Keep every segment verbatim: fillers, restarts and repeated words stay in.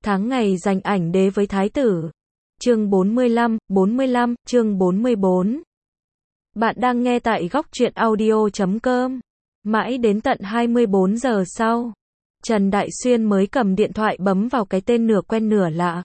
Tháng ngày dành ảnh đế với thái tử. Chương bốn mươi lăm, bốn mươi lăm, chương bốn mươi bốn. Bạn đang nghe tại góc truyện audio chấm com. Mãi đến tận hai mươi bốn giờ sau, Trần Đại Xuyên mới cầm điện thoại bấm vào cái tên nửa quen nửa lạ.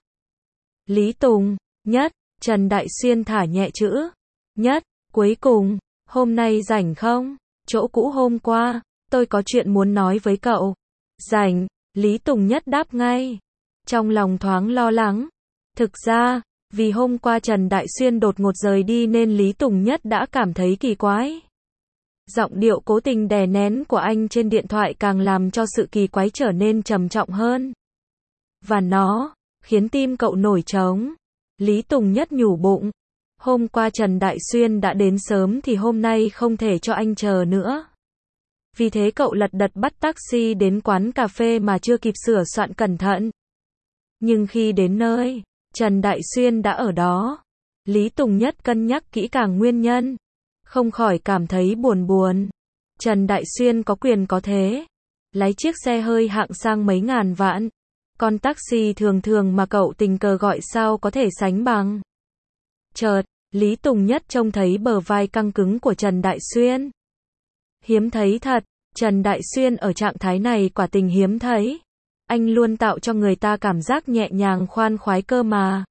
Lý Tùng, Nhất, Trần Đại Xuyên thả nhẹ chữ. Nhất, cuối cùng, hôm nay rảnh không? Chỗ cũ hôm qua, tôi có chuyện muốn nói với cậu. Rảnh, Lý Tùng Nhất đáp ngay. Trong lòng thoáng lo lắng. Thực ra, vì hôm qua Trần Đại Xuyên đột ngột rời đi nên Lý Tùng Nhất đã cảm thấy kỳ quái. Giọng điệu cố tình đè nén của anh trên điện thoại càng làm cho sự kỳ quái trở nên trầm trọng hơn. Và nó khiến tim cậu nổi trống. Lý Tùng Nhất nhủ bụng. Hôm qua Trần Đại Xuyên đã đến sớm thì hôm nay không thể cho anh chờ nữa. Vì thế cậu lật đật bắt taxi đến quán cà phê mà chưa kịp sửa soạn cẩn thận. Nhưng khi đến nơi, Trần Đại Xuyên đã ở đó. Lý Tùng Nhất cân nhắc kỹ càng nguyên nhân. Không khỏi cảm thấy buồn buồn. Trần Đại Xuyên có quyền có thế. Lái chiếc xe hơi hạng sang mấy ngàn vạn. Con taxi thường thường mà cậu tình cờ gọi sao có thể sánh bằng. Chợt, Lý Tùng Nhất trông thấy bờ vai căng cứng của Trần Đại Xuyên. Hiếm thấy thật, Trần Đại Xuyên ở trạng thái này quả tình hiếm thấy. Anh luôn tạo cho người ta cảm giác nhẹ nhàng khoan khoái cơ mà.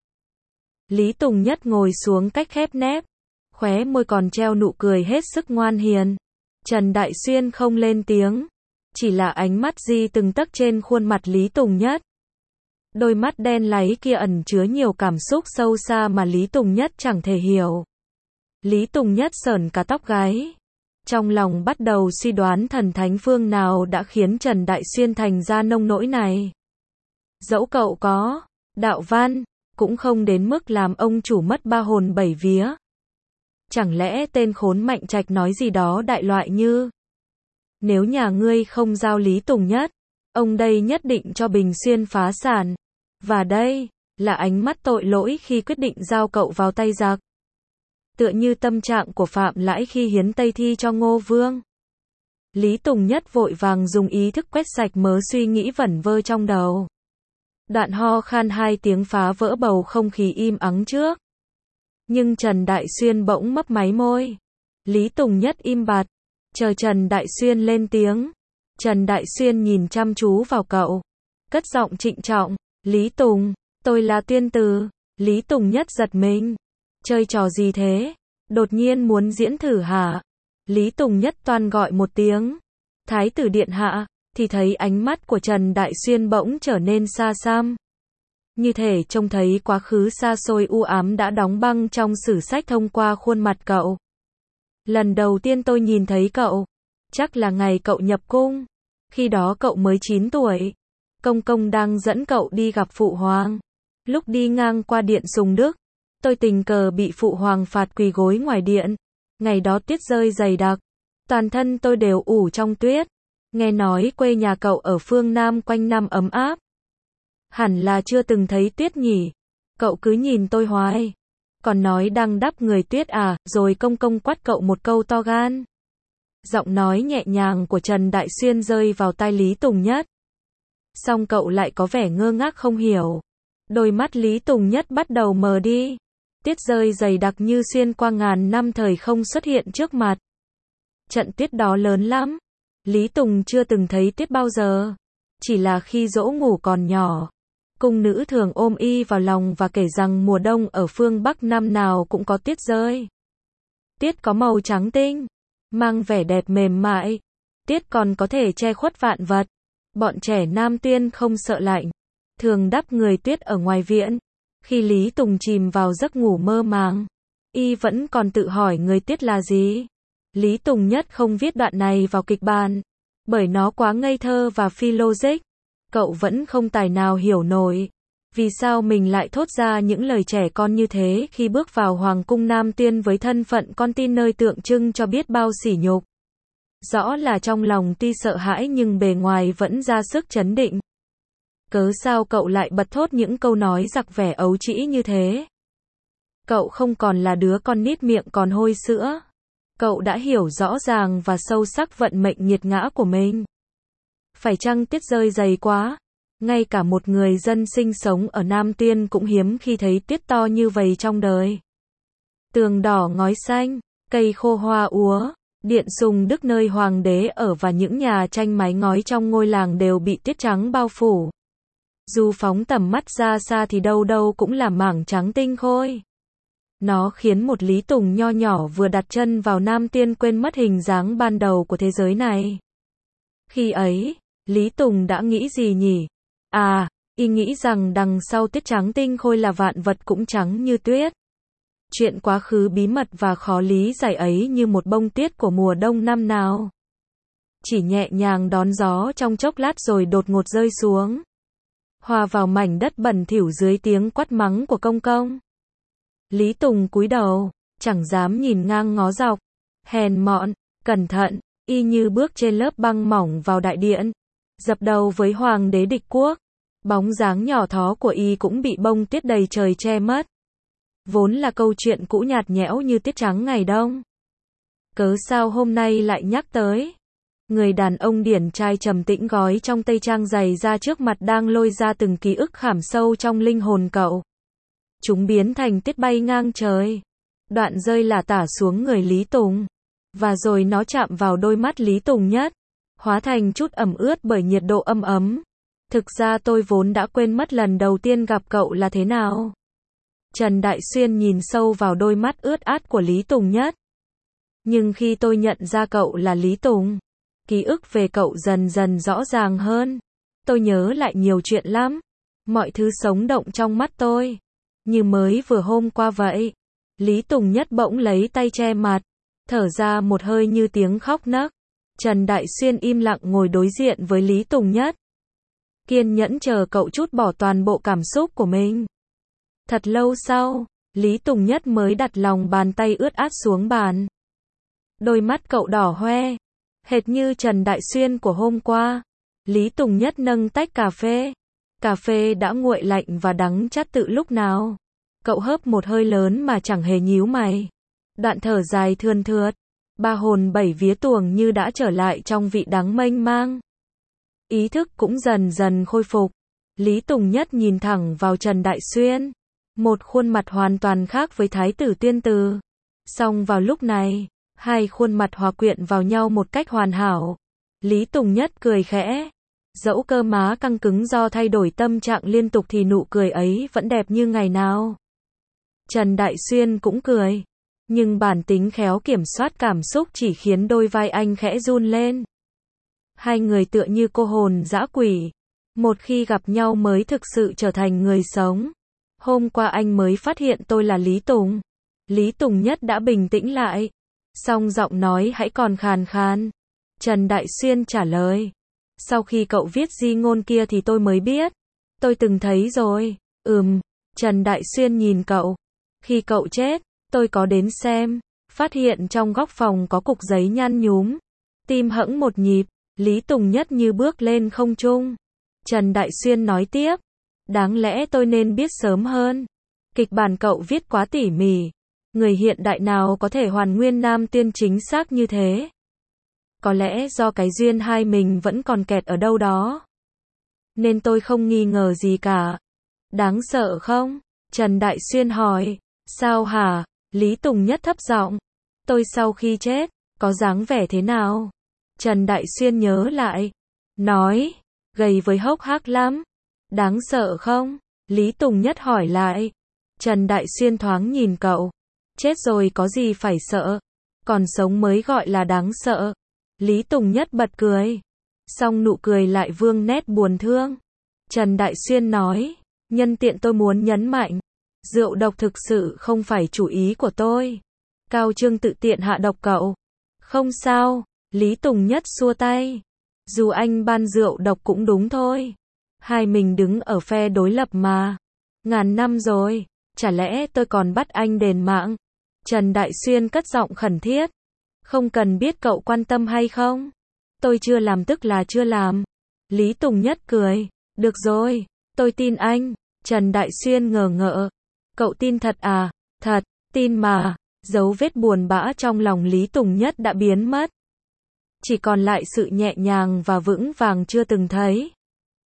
Lý Tùng Nhất ngồi xuống cách khép nép. Khóe môi còn treo nụ cười hết sức ngoan hiền. Trần Đại Xuyên không lên tiếng. Chỉ là ánh mắt di từng tấc trên khuôn mặt Lý Tùng Nhất. Đôi mắt đen láy kia ẩn chứa nhiều cảm xúc sâu xa mà Lý Tùng Nhất chẳng thể hiểu. Lý Tùng Nhất sởn cả tóc gáy. Trong lòng bắt đầu suy đoán thần thánh phương nào đã khiến Trần Đại Xuyên thành ra nông nỗi này. Dẫu cậu có đạo văn, cũng không đến mức làm ông chủ mất ba hồn bảy vía. Chẳng lẽ tên khốn Mạnh Trạch nói gì đó đại loại như: nếu nhà ngươi không giao Lý Tùng Nhất, ông đây nhất định cho Bình Xuyên phá sản. Và đây là ánh mắt tội lỗi khi quyết định giao cậu vào tay giặc. Tựa như tâm trạng của Phạm Lãi khi hiến Tây Thi cho Ngô Vương. Lý Tùng Nhất vội vàng dùng ý thức quét sạch mớ suy nghĩ vẩn vơ trong đầu. Đoạn ho khan hai tiếng phá vỡ bầu không khí im ắng trước. Nhưng Trần Đại Xuyên bỗng mấp máy môi. Lý Tùng Nhất im bặt, chờ Trần Đại Xuyên lên tiếng. Trần Đại Xuyên nhìn chăm chú vào cậu, cất giọng trịnh trọng. Lý Tùng, tôi là Tuyên Từ. Lý Tùng Nhất giật mình. Chơi trò gì thế? Đột nhiên muốn diễn thử hả? Lý Tùng Nhất toan gọi một tiếng. Thái tử điện hạ, thì thấy ánh mắt của Trần Đại Xuyên bỗng trở nên xa xăm. Như thể trông thấy quá khứ xa xôi u ám đã đóng băng trong sử sách thông qua khuôn mặt cậu. Lần đầu tiên tôi nhìn thấy cậu, chắc là ngày cậu nhập cung. Khi đó cậu mới chín tuổi. Công công đang dẫn cậu đi gặp phụ hoàng. Lúc đi ngang qua điện Sùng Đức, tôi tình cờ bị phụ hoàng phạt quỳ gối ngoài điện. Ngày đó tuyết rơi dày đặc. Toàn thân tôi đều ủ trong tuyết. Nghe nói quê nhà cậu ở phương Nam quanh năm ấm áp. Hẳn là chưa từng thấy tuyết nhỉ. Cậu cứ nhìn tôi hoài. Còn nói đang đắp người tuyết à, rồi công công quát cậu một câu to gan. Giọng nói nhẹ nhàng của Trần Đại Xuyên rơi vào tai Lý Tùng Nhất. Xong cậu lại có vẻ ngơ ngác không hiểu. Đôi mắt Lý Tùng Nhất bắt đầu mờ đi. Tuyết rơi dày đặc như xuyên qua ngàn năm thời không xuất hiện trước mặt. Trận tuyết đó lớn lắm. Lý Tùng chưa từng thấy tuyết bao giờ. Chỉ là khi dỗ ngủ còn nhỏ, cung nữ thường ôm y vào lòng và kể rằng mùa đông ở phương Bắc năm nào cũng có tuyết rơi. Tuyết có màu trắng tinh, mang vẻ đẹp mềm mại. Tuyết còn có thể che khuất vạn vật. Bọn trẻ Nam Tuyên không sợ lạnh, thường đắp người tuyết ở ngoài viện. Khi Lý Tùng chìm vào giấc ngủ mơ màng, y vẫn còn tự hỏi người tuyết là gì. Lý Tùng Nhất không viết đoạn này vào kịch bản, bởi nó quá ngây thơ và phi logic. Cậu vẫn không tài nào hiểu nổi vì sao mình lại thốt ra những lời trẻ con như thế khi bước vào Hoàng cung Nam Tuyên với thân phận con tin nơi tượng trưng cho biết bao sỉ nhục. Rõ là trong lòng tuy sợ hãi nhưng bề ngoài vẫn ra sức trấn định. Cớ sao cậu lại bật thốt những câu nói giặc vẻ ấu trĩ như thế? Cậu không còn là đứa con nít miệng còn hôi sữa. Cậu đã hiểu rõ ràng và sâu sắc vận mệnh nghiệt ngã của mình. Phải chăng tuyết rơi dày quá? Ngay cả một người dân sinh sống ở Nam Tiên cũng hiếm khi thấy tuyết to như vậy trong đời. Tường đỏ ngói xanh, cây khô hoa úa, Điện Sùng Đức nơi hoàng đế ở và những nhà tranh mái ngói trong ngôi làng đều bị tuyết trắng bao phủ. Dù phóng tầm mắt ra xa thì đâu đâu cũng là mảng trắng tinh khôi. Nó khiến một Lý Tùng nho nhỏ vừa đặt chân vào Nam Tiên quên mất hình dáng ban đầu của thế giới này. Khi ấy, Lý Tùng đã nghĩ gì nhỉ? À, y nghĩ rằng đằng sau tuyết trắng tinh khôi là vạn vật cũng trắng như tuyết. Chuyện quá khứ bí mật và khó lý giải ấy như một bông tuyết của mùa đông năm nào. Chỉ nhẹ nhàng đón gió trong chốc lát rồi đột ngột rơi xuống. Hòa vào mảnh đất bẩn thỉu dưới tiếng quát mắng của công công. Lý Tùng cúi đầu, chẳng dám nhìn ngang ngó dọc. Hèn mọn, cẩn thận, y như bước trên lớp băng mỏng vào đại điện. Dập đầu với hoàng đế địch quốc. Bóng dáng nhỏ thó của y cũng bị bông tuyết đầy trời che mất. Vốn là câu chuyện cũ nhạt nhẽo như tuyết trắng ngày đông. Cớ sao hôm nay lại nhắc tới? Người đàn ông điển trai trầm tĩnh gói trong tây trang dày ra trước mặt đang lôi ra từng ký ức khảm sâu trong linh hồn cậu. Chúng biến thành tuyết bay ngang trời. Đoạn rơi lả tả xuống người Lý Tùng. Và rồi nó chạm vào đôi mắt Lý Tùng Nhất. Hóa thành chút ẩm ướt bởi nhiệt độ âm ấm. Thực ra tôi vốn đã quên mất lần đầu tiên gặp cậu là thế nào. Trần Đại Xuyên nhìn sâu vào đôi mắt ướt át của Lý Tùng Nhất. Nhưng khi tôi nhận ra cậu là Lý Tùng, ký ức về cậu dần dần rõ ràng hơn. Tôi nhớ lại nhiều chuyện lắm. Mọi thứ sống động trong mắt tôi. Như mới vừa hôm qua vậy. Lý Tùng Nhất bỗng lấy tay che mặt. Thở ra một hơi như tiếng khóc nấc. Trần Đại Xuyên im lặng ngồi đối diện với Lý Tùng Nhất. Kiên nhẫn chờ cậu trút bỏ toàn bộ cảm xúc của mình. Thật lâu sau, Lý Tùng Nhất mới đặt lòng bàn tay ướt át xuống bàn. Đôi mắt cậu đỏ hoe, hệt như Trần Đại Xuyên của hôm qua. Lý Tùng Nhất nâng tách cà phê. Cà phê đã nguội lạnh và đắng chát từ lúc nào. Cậu hớp một hơi lớn mà chẳng hề nhíu mày. Đoạn thở dài thườn thượt. Ba hồn bảy vía tuồng như đã trở lại trong vị đắng mênh mang. Ý thức cũng dần dần khôi phục. Lý Tùng Nhất nhìn thẳng vào Trần Đại Xuyên. Một khuôn mặt hoàn toàn khác với Thái tử Tuyên Từ. Song vào lúc này, hai khuôn mặt hòa quyện vào nhau một cách hoàn hảo. Lý Tùng Nhất cười khẽ. Dẫu cơ má căng cứng do thay đổi tâm trạng liên tục thì nụ cười ấy vẫn đẹp như ngày nào. Trần Đại Xuyên cũng cười. Nhưng bản tính khéo kiểm soát cảm xúc chỉ khiến đôi vai anh khẽ run lên. Hai người tựa như cô hồn dã quỷ. Một khi gặp nhau mới thực sự trở thành người sống. Hôm qua anh mới phát hiện tôi là Lý Tùng. Lý Tùng Nhất đã bình tĩnh lại. Song giọng nói hãy còn khàn khàn. Trần Đại Xuyên trả lời. Sau khi cậu viết di ngôn kia thì tôi mới biết. Tôi từng thấy rồi. Ừm. Trần Đại Xuyên nhìn cậu. Khi cậu chết, tôi có đến xem. Phát hiện trong góc phòng có cục giấy nhăn nhúm. Tim hẫng một nhịp. Lý Tùng Nhất như bước lên không trung. Trần Đại Xuyên nói tiếp. Đáng lẽ tôi nên biết sớm hơn. Kịch bản cậu viết quá tỉ mỉ. Người hiện đại nào có thể hoàn nguyên Nam Tiên chính xác như thế? Có lẽ do cái duyên hai mình vẫn còn kẹt ở đâu đó. Nên tôi không nghi ngờ gì cả. Đáng sợ không? Trần Đại Xuyên hỏi. Sao hả? Lý Tùng Nhất thấp giọng. Tôi sau khi chết, có dáng vẻ thế nào? Trần Đại Xuyên nhớ lại. Nói. Gầy với hốc hác lắm. Đáng sợ không? Lý Tùng Nhất hỏi lại. Trần Đại Xuyên thoáng nhìn cậu. Chết rồi có gì phải sợ? Còn sống mới gọi là đáng sợ. Lý Tùng Nhất bật cười. Song nụ cười lại vương nét buồn thương. Trần Đại Xuyên nói. Nhân tiện tôi muốn nhấn mạnh. Rượu độc thực sự không phải chủ ý của tôi. Cao Trương tự tiện hạ độc cậu. Không sao. Lý Tùng Nhất xua tay. Dù anh ban rượu độc cũng đúng thôi. Hai mình đứng ở phe đối lập mà. Ngàn năm rồi. Chả lẽ tôi còn bắt anh đền mạng? Trần Đại Xuyên cất giọng khẩn thiết. Không cần biết cậu quan tâm hay không. Tôi chưa làm tức là chưa làm. Lý Tùng Nhất cười. Được rồi. Tôi tin anh. Trần Đại Xuyên ngờ ngợ. Cậu tin thật à? Thật. Tin mà. Dấu vết buồn bã trong lòng Lý Tùng Nhất đã biến mất. Chỉ còn lại sự nhẹ nhàng và vững vàng chưa từng thấy.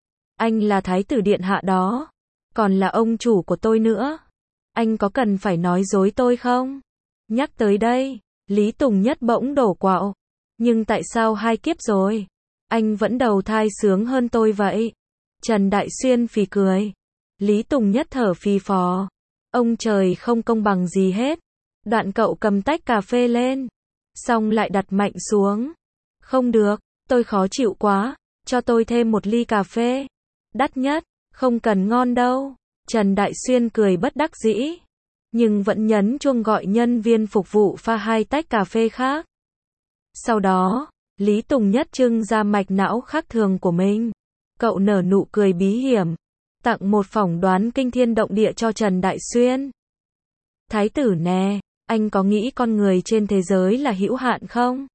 Anh là thái tử điện hạ đó. Còn là ông chủ của tôi nữa. Anh có cần phải nói dối tôi không? Nhắc tới đây, Lý Tùng Nhất bỗng đổ quạo. Nhưng tại sao hai kiếp rồi? Anh vẫn đầu thai sướng hơn tôi vậy? Trần Đại Xuyên phì cười. Lý Tùng Nhất thở phì phò. Ông trời không công bằng gì hết. Đoạn cậu cầm tách cà phê lên. Xong lại đặt mạnh xuống. Không được, tôi khó chịu quá. Cho tôi thêm một ly cà phê. Đắt nhất, không cần ngon đâu. Trần Đại Xuyên cười bất đắc dĩ. Nhưng vẫn nhấn chuông gọi nhân viên phục vụ pha hai tách cà phê khác. Sau đó, Lý Tùng Nhất trưng ra mạch não khác thường của mình. Cậu nở nụ cười bí hiểm. Tặng một phỏng đoán kinh thiên động địa cho Trần Đại Xuyên. Thái tử nè, anh có nghĩ con người trên thế giới là hữu hạn không?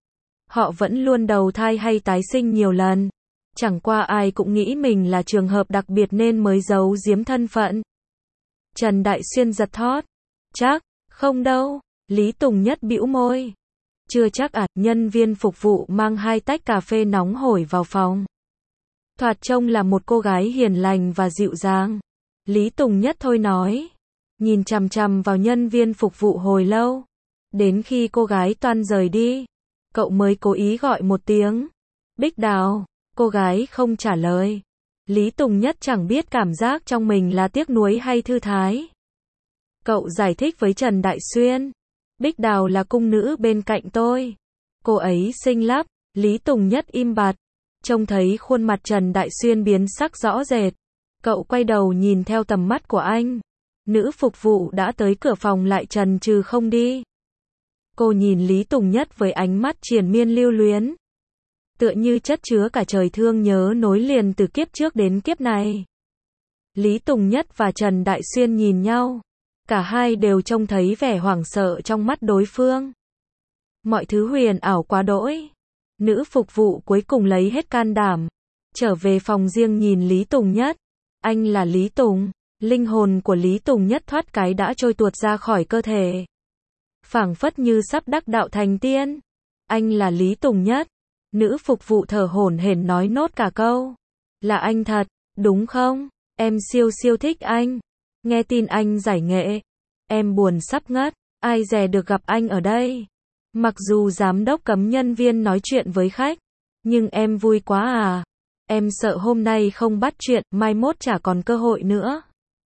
Họ vẫn luôn đầu thai hay tái sinh nhiều lần. Chẳng qua ai cũng nghĩ mình là trường hợp đặc biệt nên mới giấu giếm thân phận. Trần Đại Xuyên giật thót. Chắc, không đâu. Lý Tùng Nhất bĩu môi. Chưa chắc ạ, à, nhân viên phục vụ mang hai tách cà phê nóng hổi vào phòng. Thoạt trông là một cô gái hiền lành và dịu dàng. Lý Tùng Nhất thôi nói. Nhìn chằm chằm vào nhân viên phục vụ hồi lâu. Đến khi cô gái toan rời đi, cậu mới cố ý gọi một tiếng. Bích Đào. Cô gái không trả lời. Lý Tùng Nhất chẳng biết cảm giác trong mình là tiếc nuối hay thư thái. Cậu giải thích với Trần Đại Xuyên. Bích Đào là cung nữ bên cạnh tôi. Cô ấy xinh lắm. Lý Tùng Nhất im bặt. Trông thấy khuôn mặt Trần Đại Xuyên biến sắc rõ rệt. Cậu quay đầu nhìn theo tầm mắt của anh. Nữ phục vụ đã tới cửa phòng lại chần chừ không đi. Cô nhìn Lý Tùng Nhất với ánh mắt triền miên lưu luyến. Tựa như chất chứa cả trời thương nhớ nối liền từ kiếp trước đến kiếp này. Lý Tùng Nhất và Trần Đại Xuyên nhìn nhau. Cả hai đều trông thấy vẻ hoảng sợ trong mắt đối phương. Mọi thứ huyền ảo quá đỗi. Nữ phục vụ cuối cùng lấy hết can đảm. Trở về phòng riêng nhìn Lý Tùng Nhất. Anh là Lý Tùng. Linh hồn của Lý Tùng Nhất thoát cái đã trôi tuột ra khỏi cơ thể. Phảng phất như sắp đắc đạo thành tiên. Anh là Lý Tùng Nhất. Nữ phục vụ thở hổn hển nói nốt cả câu. Là anh thật, đúng không? Em siêu siêu thích anh. Nghe tin anh giải nghệ. Em buồn sắp ngất. Ai dè được gặp anh ở đây. Mặc dù giám đốc cấm nhân viên nói chuyện với khách. Nhưng em vui quá à. Em sợ hôm nay không bắt chuyện, mai mốt chả còn cơ hội nữa.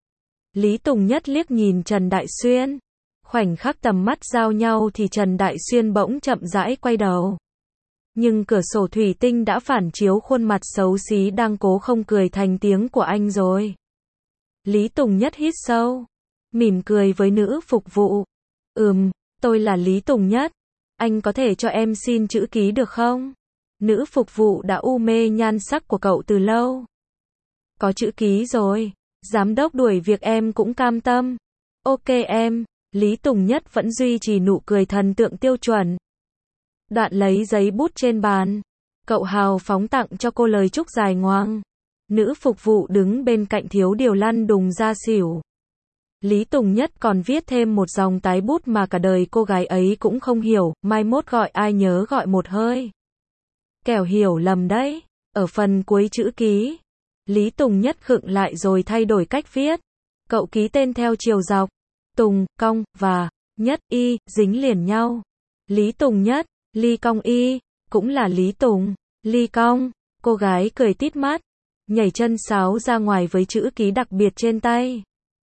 Lý Tùng Nhất liếc nhìn Trần Đại Xuyên. Khoảnh khắc tầm mắt giao nhau thì Trần Đại Xuyên bỗng chậm rãi quay đầu. Nhưng cửa sổ thủy tinh đã phản chiếu khuôn mặt xấu xí đang cố không cười thành tiếng của anh rồi. Lý Tùng Nhất hít sâu. Mỉm cười với nữ phục vụ. Ừm, tôi là Lý Tùng Nhất. Anh có thể cho em xin chữ ký được không? Nữ phục vụ đã u mê nhan sắc của cậu từ lâu. Có chữ ký rồi. Giám đốc đuổi việc em cũng cam tâm. Ok em. Lý Tùng Nhất vẫn duy trì nụ cười thần tượng tiêu chuẩn. Đoạn lấy giấy bút trên bàn. Cậu hào phóng tặng cho cô lời chúc dài ngoằng. Nữ phục vụ đứng bên cạnh thiếu điều lăn đùng ra xỉu. Lý Tùng Nhất còn viết thêm một dòng tái bút mà cả đời cô gái ấy cũng không hiểu, mai mốt gọi ai nhớ gọi một hơi. Kẻo hiểu lầm đấy. Ở phần cuối chữ ký, Lý Tùng Nhất khựng lại rồi thay đổi cách viết. Cậu ký tên theo chiều dọc. Tùng, cong, và Nhất, y, dính liền nhau. Lý Tùng Nhất, Ly Cong Y, cũng là Lý Tùng, Ly Cong. Cô gái cười tít mắt, nhảy chân sáo ra ngoài với chữ ký đặc biệt trên tay.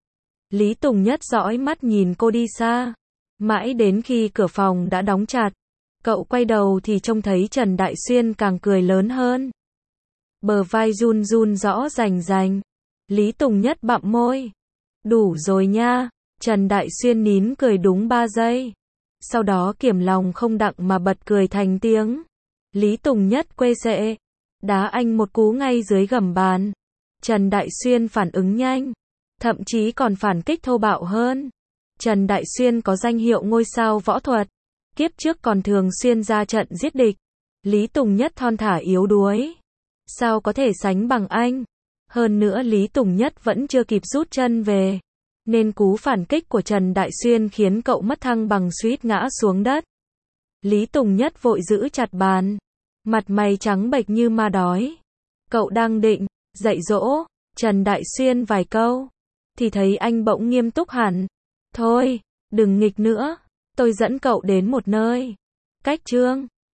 Lý Tùng Nhất dõi mắt nhìn cô đi xa. Mãi đến khi cửa phòng đã đóng chặt, cậu quay đầu thì trông thấy Trần Đại Xuyên càng cười lớn hơn. Bờ vai run run rõ rành rành. Lý Tùng Nhất bặm môi. Đủ rồi nha. Trần Đại Xuyên nín cười đúng ba giây. Sau đó kiềm lòng không đặng mà bật cười thành tiếng. Lý Tùng Nhất quê sệ. Đá anh một cú ngay dưới gầm bàn. Trần Đại Xuyên phản ứng nhanh. Thậm chí còn phản kích thô bạo hơn. Trần Đại Xuyên có danh hiệu ngôi sao võ thuật. Kiếp trước còn thường xuyên ra trận giết địch. Lý Tùng Nhất thon thả yếu đuối. Sao có thể sánh bằng anh? Hơn nữa Lý Tùng Nhất vẫn chưa kịp rút chân về. Nên cú phản kích của Trần Đại Xuyên khiến cậu mất thăng bằng suýt ngã xuống đất. Lý Tùng Nhất vội giữ chặt bàn. Mặt mày trắng bệch như ma đói. Cậu đang định dạy dỗ Trần Đại Xuyên vài câu, thì thấy anh bỗng nghiêm túc hẳn. Thôi, đừng nghịch nữa, tôi dẫn cậu đến một nơi. Cách Trương